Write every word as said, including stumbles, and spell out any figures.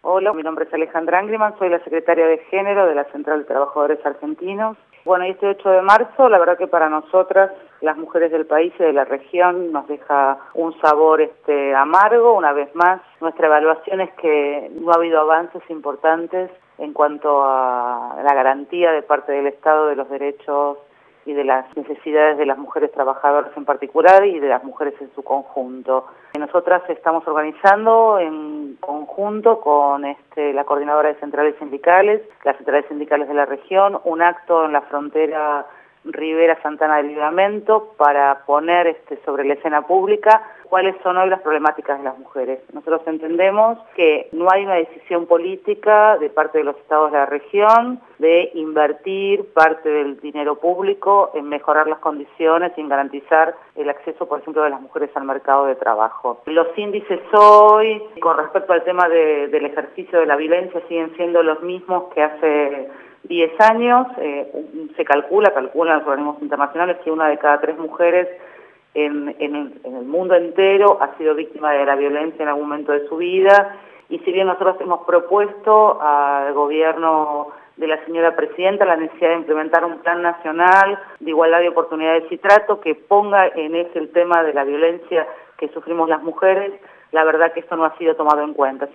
Hola, mi nombre es Alejandra Angriman, soy la secretaria de Género de la Central de Trabajadores Argentinos. Bueno, y este ocho de marzo, la verdad que para nosotras, las mujeres del país y de la región, nos deja un sabor este amargo. Una vez más, nuestra evaluación es que no ha habido avances importantes en cuanto a la garantía de parte del Estado de los derechos y de las necesidades de las mujeres trabajadoras en particular y de las mujeres en su conjunto. Nosotras estamos organizando en conjunto con este, la Coordinadora de Centrales Sindicales, las centrales sindicales de la región, un acto en la frontera Rivera-Santana del Livramento para poner este, sobre la escena pública cuáles son hoy las problemáticas de las mujeres. Nosotros entendemos que no hay una decisión política de parte de los estados de la región de invertir parte del dinero público en mejorar las condiciones y en garantizar el acceso, por ejemplo, de las mujeres al mercado de trabajo. Los índices hoy, con respecto al tema de, del ejercicio de la violencia, siguen siendo los mismos que hace diez años. Eh, se calcula, calculan los organismos internacionales, que una de cada tres mujeres en, en, el, en el mundo entero ha sido víctima de la violencia en algún momento de su vida. Y si bien nosotros hemos propuesto al gobierno de la señora presidenta la necesidad de implementar un plan nacional de igualdad de oportunidades y trato que ponga en ese el tema de la violencia que sufrimos las mujeres, la verdad que esto no ha sido tomado en cuenta.